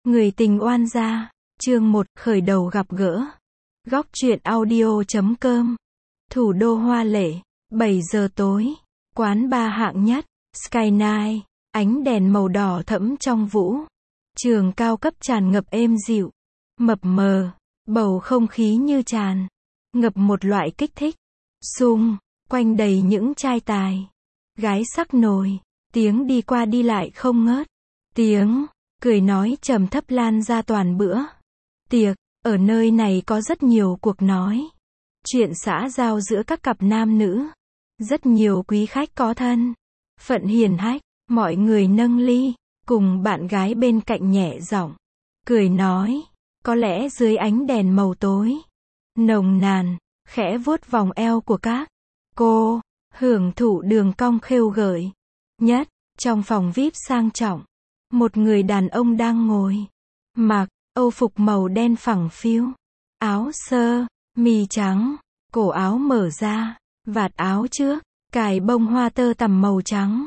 Người tình oan gia, chương 1, khởi đầu gặp gỡ. Góc truyện audio.com. Thủ đô hoa lệ, 7 giờ tối, quán bar hạng nhất, Sky Night, ánh đèn màu đỏ thẫm trong vũ. Trường cao cấp tràn ngập êm dịu, mập mờ, bầu không khí như tràn ngập một loại kích thích. Xung quanh đầy những trai tài, gái sắc nồi, tiếng đi qua đi lại không ngớt. Tiếng cười nói trầm thấp lan ra toàn bữa tiệc. Ở nơi này có rất nhiều cuộc nói chuyện xã giao giữa các cặp nam nữ. Rất nhiều quý khách có thân phận hiển hách, mọi người nâng ly, cùng bạn gái bên cạnh nhẹ giọng cười nói. Có lẽ dưới ánh đèn màu tối nồng nàn, khẽ vuốt vòng eo của các cô, hưởng thụ đường cong khêu gợi nhất. Trong phòng VIP sang trọng, một người đàn ông đang ngồi, mặc âu phục màu đen phẳng phiu, áo sơ mi trắng, cổ áo mở ra, vạt áo trước cài bông hoa tơ tằm màu trắng.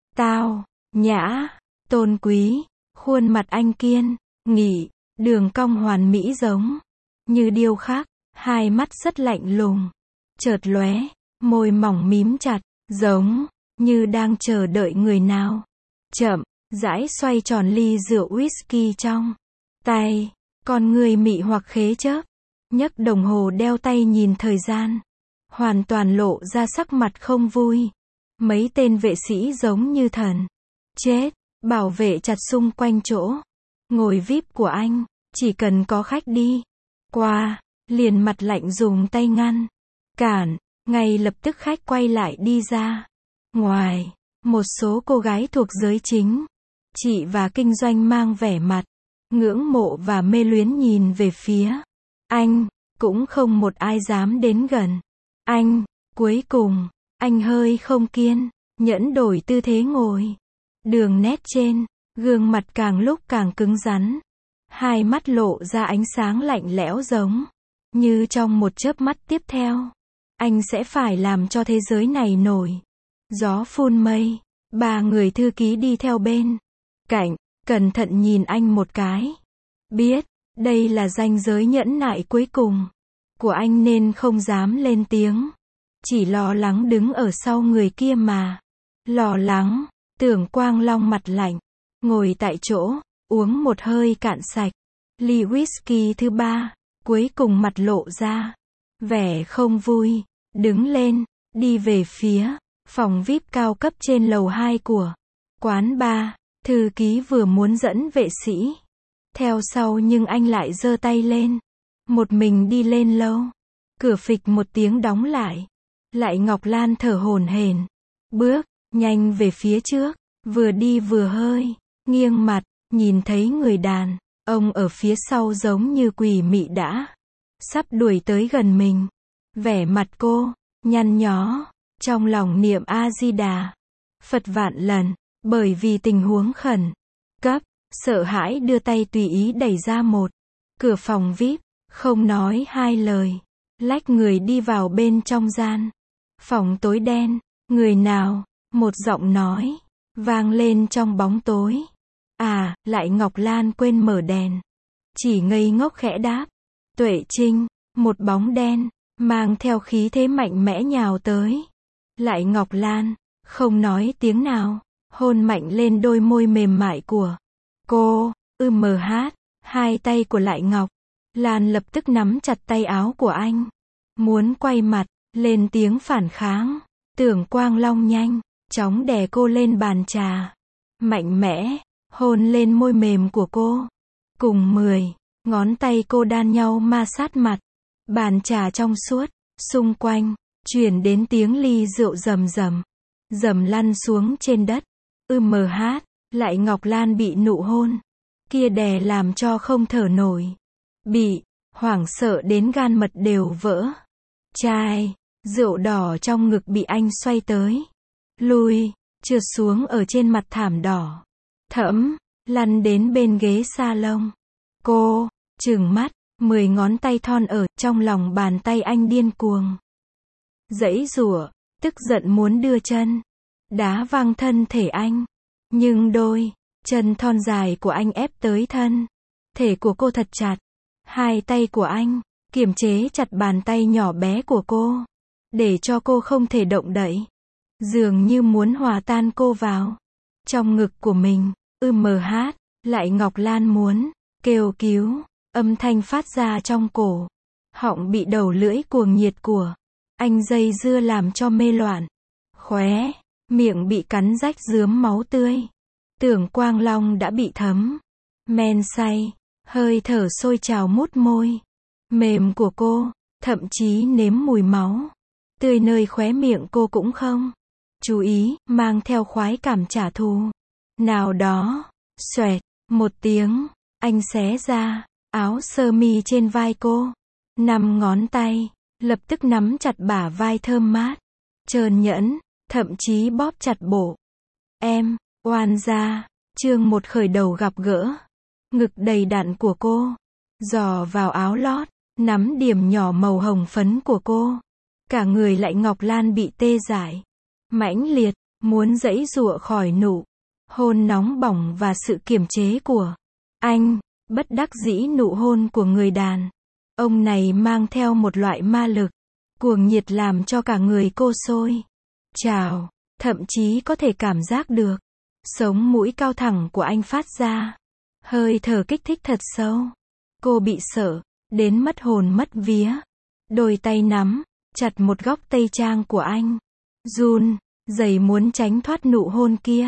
Tao nhã, tôn quý, khuôn mặt anh kiên nghị, đường cong hoàn mỹ giống như điêu khắc, hai mắt rất lạnh lùng, chợt lóe, môi mỏng mím chặt, giống như đang chờ đợi người nào. Chậm rãi xoay tròn ly rượu whisky trong tay, con người mị hoặc khế chớp, nhấc đồng hồ đeo tay nhìn thời gian, hoàn toàn lộ ra sắc mặt không vui. Mấy tên vệ sĩ giống như thần chết, bảo vệ chặt xung quanh chỗ ngồi VIP của anh, chỉ cần có khách đi qua, liền mặt lạnh dùng tay ngăn cản. Ngay lập tức khách quay lại đi ra ngoài. Một số cô gái thuộc giới chính trị và kinh doanh mang vẻ mặt ngưỡng mộ và mê luyến nhìn về phía anh, cũng không một ai dám đến gần anh. Cuối cùng, anh hơi không kiên nhẫn đổi tư thế ngồi. Đường nét trên gương mặt càng lúc càng cứng rắn, hai mắt lộ ra ánh sáng lạnh lẽo giống như trong một chớp mắt tiếp theo, anh sẽ phải làm cho thế giới này nổi gió phun mây. Ba người thư ký đi theo bên cạnh, cẩn thận nhìn anh một cái. Biết, đây là ranh giới nhẫn nại cuối cùng của anh nên không dám lên tiếng. Chỉ lo lắng đứng ở sau người kia mà. Lo lắng, Tưởng Quang Long mặt lạnh, ngồi tại chỗ, uống một hơi cạn sạch ly whisky thứ ba, cuối cùng mặt lộ ra vẻ không vui, đứng lên, đi về phía phòng VIP cao cấp trên lầu 2 của quán bar. Thư ký vừa muốn dẫn vệ sĩ theo sau nhưng anh lại giơ tay lên, một mình đi lên lâu. Cửa phịch một tiếng đóng lại. Lại Ngọc Lan thở hổn hển, bước nhanh về phía trước, vừa đi vừa hơi nghiêng mặt, nhìn thấy người đàn ông ở phía sau giống như quỷ mị đã sắp đuổi tới gần mình. Vẻ mặt cô nhăn nhó, trong lòng niệm A Di Đà Phật vạn lần, bởi vì tình huống khẩn cấp, sợ hãi đưa tay tùy ý đẩy ra một cửa phòng VIP, không nói hai lời, lách người đi vào bên trong gian phòng tối đen. Người nào? Một giọng nói vang lên trong bóng tối. À, Lại Ngọc Lan quên mở đèn, chỉ ngây ngốc khẽ đáp. Tuệ Trinh. Một bóng đen mang theo khí thế mạnh mẽ nhào tới. Lại Ngọc Lan không nói tiếng nào, hôn mạnh lên đôi môi mềm mại của cô. Hai tay của Lại Ngọc Lan lập tức nắm chặt tay áo của anh, muốn quay mặt lên tiếng phản kháng. Tưởng Quang Long nhanh chóng đè cô lên bàn trà, mạnh mẽ hôn lên môi mềm của cô. Cùng 10 ngón tay cô đan nhau ma sát mặt bàn trà trong suốt. Xung quanh truyền đến tiếng ly rượu rầm rầm rầm lăn xuống trên đất. Lại Ngọc Lan bị nụ hôn kia đè làm cho không thở nổi, bị hoảng sợ đến gan mật đều vỡ. Chai rượu đỏ trong ngực bị anh xoay tới lui, trượt xuống ở trên mặt thảm đỏ thẫm, lăn đến bên ghế salon. Cô trừng mắt, 10 ngón tay thon ở trong lòng bàn tay anh điên cuồng giãy giụa, tức giận muốn đưa chân đá văng thân thể anh, nhưng đôi chân thon dài của anh ép tới thân Thể của cô thật chặt. Hai tay của anh kiềm chế chặt bàn tay nhỏ bé của cô, để cho cô không thể động đậy. Dường như muốn hòa tan cô vào trong ngực của mình. Hát, lại Ngọc Lan muốn kêu cứu, âm thanh phát ra trong cổ họng bị đầu lưỡi cuồng nhiệt của anh dây dưa làm cho mê loạn. Khóe miệng bị cắn rách rướm máu tươi. Tưởng Quang Long đã bị thấm men say, hơi thở sôi trào mút môi mềm của cô, thậm chí nếm mùi máu tươi nơi khóe miệng cô cũng không chú ý, mang theo khoái cảm trả thù nào đó. Xoẹt một tiếng, anh xé ra áo sơ mi trên vai cô. 5 ngón tay lập tức nắm chặt bả vai thơm mát, trơn nhẵn, thậm chí bóp chặt bộ. Em, oan gia. Chương 1 khởi đầu gặp gỡ. Ngực đầy đặn của cô dò vào áo lót, nắm điểm nhỏ màu hồng phấn của cô. Cả người lại Ngọc Lan bị tê dại, mãnh liệt, muốn giãy giụa khỏi nụ hôn nóng bỏng và sự kiềm chế của anh. Bất đắc dĩ nụ hôn của người đàn ông này mang theo một loại ma lực cuồng nhiệt làm cho cả người cô sôi trào, thậm chí có thể cảm giác được sống mũi cao thẳng của anh phát ra hơi thở kích thích thật sâu. Cô bị sợ đến mất hồn mất vía. Đôi tay nắm chặt một góc tây trang của anh, run rẩy muốn tránh thoát nụ hôn kia.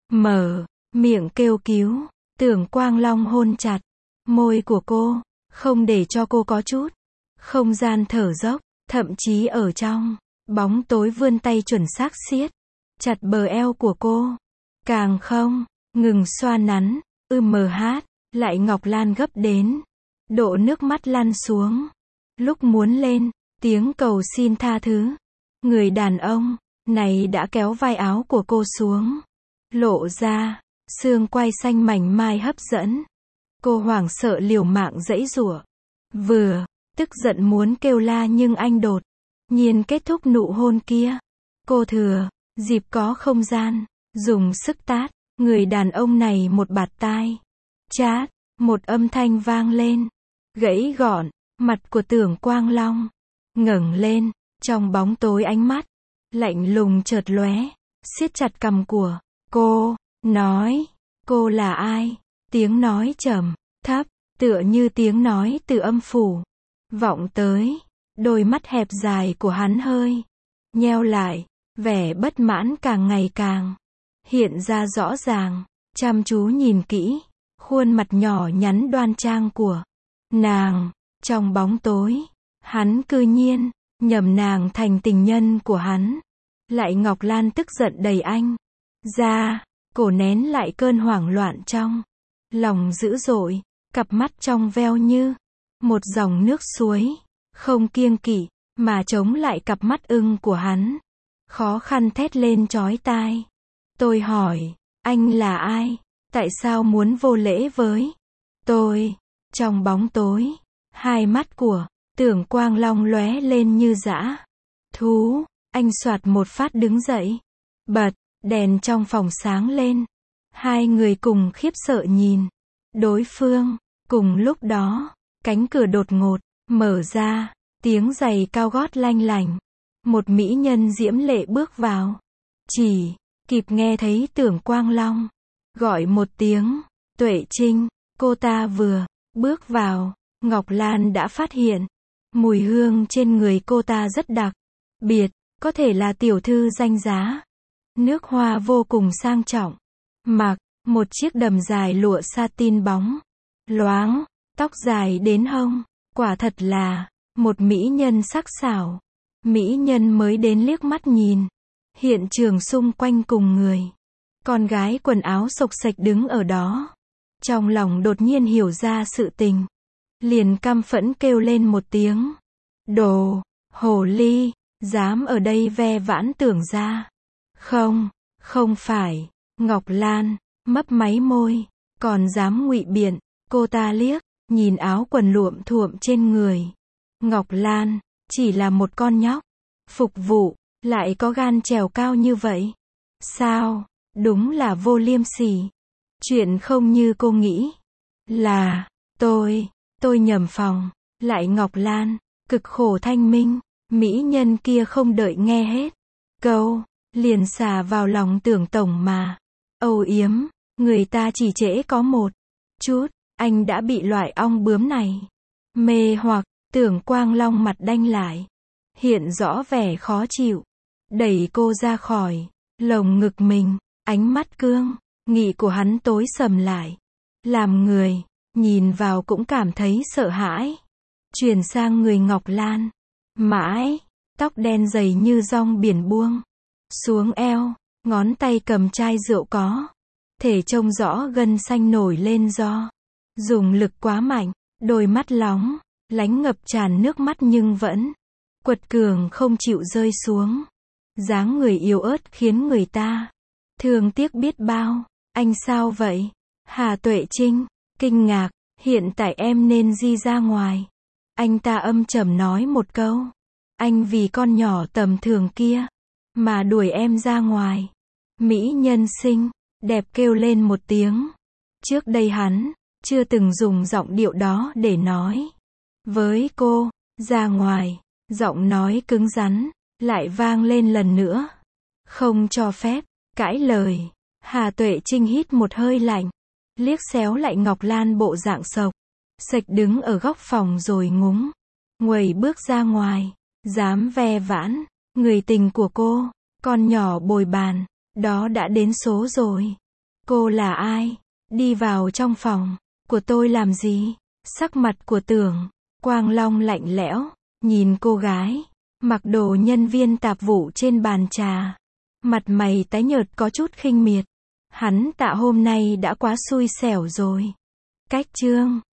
Mở miệng kêu cứu. Tưởng Quang Long hôn chặt môi của cô, không để cho cô có chút không gian thở dốc, thậm chí ở trong bóng tối vươn tay chuẩn xác siết chặt bờ eo của cô, càng không ngừng xoa nắn. Hát, lại Ngọc Lan gấp đến độ nước mắt lăn xuống. Lúc muốn lên tiếng cầu xin tha thứ, người đàn ông này đã kéo vai áo của cô xuống, lộ ra xương quai xanh mảnh mai hấp dẫn. Cô hoảng sợ liều mạng giãy giụa, vừa tức giận muốn kêu la nhưng anh đột nhiên kết thúc nụ hôn kia. Cô thừa dịp có không gian dùng sức tát người đàn ông này một bạt tai. Chát, một âm thanh vang lên, gãy gọn. Mặt của Tưởng Quang Long ngẩng lên, trong bóng tối ánh mắt lạnh lùng chợt lóe, siết chặt cằm của cô, nói, cô là ai? Tiếng nói trầm thấp, tựa như tiếng nói từ âm phủ vọng tới. Đôi mắt hẹp dài của hắn hơi nheo lại, vẻ bất mãn càng ngày càng hiện ra rõ ràng. Chăm chú nhìn kỹ khuôn mặt nhỏ nhắn đoan trang của nàng. Trong bóng tối, hắn cư nhiên nhầm nàng thành tình nhân của hắn. Lại Ngọc Lan tức giận đẩy anh ra, cổ nén lại cơn hoảng loạn trong lòng dữ dội, cặp mắt trong veo như một dòng nước suối, không kiêng kỵ mà chống lại cặp mắt ưng của hắn. Khó khăn thét lên chói tai. Tôi hỏi, anh là ai? Tại sao muốn vô lễ với tôi? Trong bóng tối, hai mắt của Tưởng Quang Long lóe lên như dã thú. Anh soạt một phát đứng dậy, bật đèn trong phòng sáng lên. Hai người cùng khiếp sợ nhìn đối phương. Cùng lúc đó, cánh cửa đột ngột mở ra, tiếng giày cao gót lanh lảnh. Một mỹ nhân diễm lệ bước vào. Chỉ kịp nghe thấy Tưởng Quang Long gọi một tiếng Tuệ Trinh. Cô ta vừa bước vào, Ngọc Lan đã phát hiện mùi hương trên người cô ta rất đặc biệt, có thể là tiểu thư danh giá. Nước hoa vô cùng sang trọng, mặc một chiếc đầm dài lụa satin bóng loáng, tóc dài đến hông, quả thật là một mỹ nhân sắc sảo. Mỹ nhân mới đến liếc mắt nhìn hiện trường xung quanh cùng người con gái quần áo xộc xệch đứng ở đó, trong lòng đột nhiên hiểu ra sự tình, liền căm phẫn kêu lên một tiếng. Đồ hồ ly, dám ở đây ve vãn Tưởng gia. Không, không phải. Ngọc Lan mấp máy môi, còn dám ngụy biện. Cô ta liếc nhìn áo quần luộm thuộm trên người Ngọc Lan, chỉ là một con nhóc phục vụ, lại có gan trèo cao như vậy. Sao? Đúng là vô liêm sỉ. Chuyện không như cô nghĩ. Là Tôi nhầm phòng. Lại Ngọc Lan, cực khổ thanh minh. Mỹ nhân kia không đợi nghe hết câu, liền xà vào lòng Tưởng tổng mà. Âu yếm, người ta chỉ trễ có một chút, anh đã bị loại ong bướm này mê hoặc. Tưởng Quang Long mặt đanh lại, hiện rõ vẻ khó chịu, đẩy cô ra khỏi lồng ngực mình. Ánh mắt cương nghị của hắn tối sầm lại, làm người nhìn vào cũng cảm thấy sợ hãi. Chuyển sang người Ngọc Lan, mãi tóc đen dày như dong biển buông xuống eo, ngón tay cầm chai rượu có thể trông rõ gân xanh nổi lên do dùng lực quá mạnh. Đôi mắt lóng lánh ngập tràn nước mắt nhưng vẫn quật cường không chịu rơi xuống. Dáng người yếu ớt khiến người ta thương tiếc biết bao. Anh sao vậy? Hà Tuệ Trinh kinh ngạc, hiện tại em nên đi ra ngoài. Anh ta âm trầm nói một câu. Anh vì con nhỏ tầm thường kia mà đuổi em ra ngoài. Mỹ nhân xinh đẹp kêu lên một tiếng. Trước đây hắn chưa từng dùng giọng điệu đó để nói với cô. Ra ngoài, giọng nói cứng rắn lại vang lên lần nữa. Không cho phép cãi lời. Hà Tuệ Trinh hít một hơi lạnh, liếc xéo lại Ngọc Lan bộ dạng sộc sạch đứng ở góc phòng rồi ngúng nguẩy bước ra ngoài. Dám ve vãn người tình của cô, con nhỏ bồi bàn, đó đã đến số rồi. Cô là ai? Đi vào trong phòng của tôi làm gì? Sắc mặt của Tưởng Quang Long lạnh lẽo, nhìn cô gái mặc đồ nhân viên tạp vụ trên bàn trà, mặt mày tái nhợt có chút khinh miệt. Hắn Tạ hôm nay đã quá xui xẻo rồi. Cách chương